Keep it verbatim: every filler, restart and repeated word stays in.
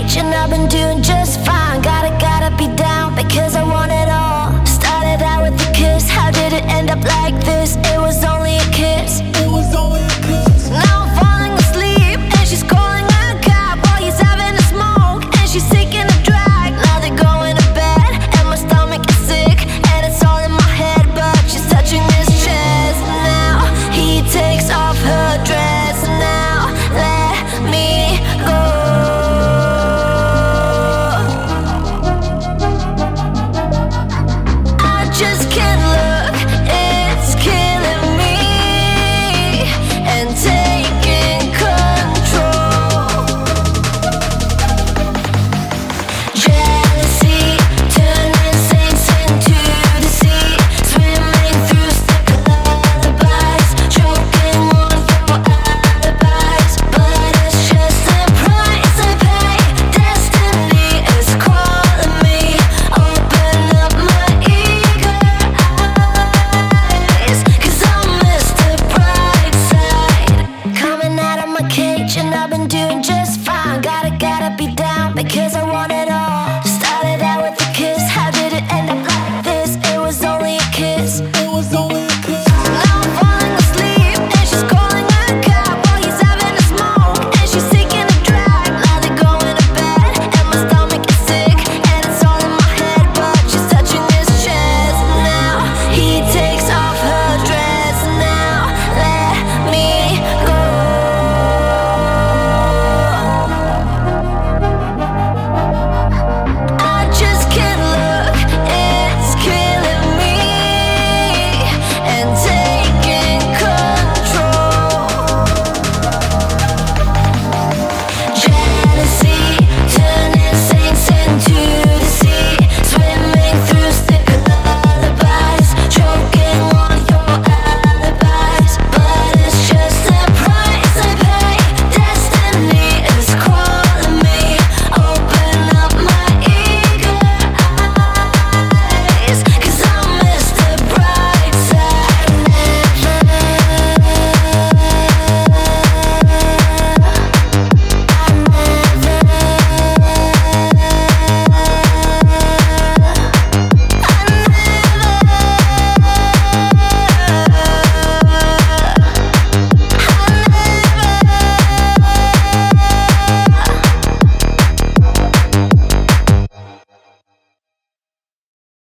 cage and I've been doing just fine. Gotta, gotta be down because I want it all. Started out with a kiss, how did it end up like this? It was only a kiss. It was only a kiss. Now I'm falling asleep and she's calling a cab while he's having a smoke and she's taking a drag. Now they're going to bed and my stomach is sick and it's all in my head, but she's touching his chest. Now he takes off her dress. Now let me go. I just can't look, it's killing me and taking control. Jealousy turning saints into the sea, swimming through sick lullabies, choking on for alibis. But it's just the price I pay. Destiny is calling me. Open up my eager eyes, 'cause I'm Mister Brightside. Coming out of my cage and I've been doing just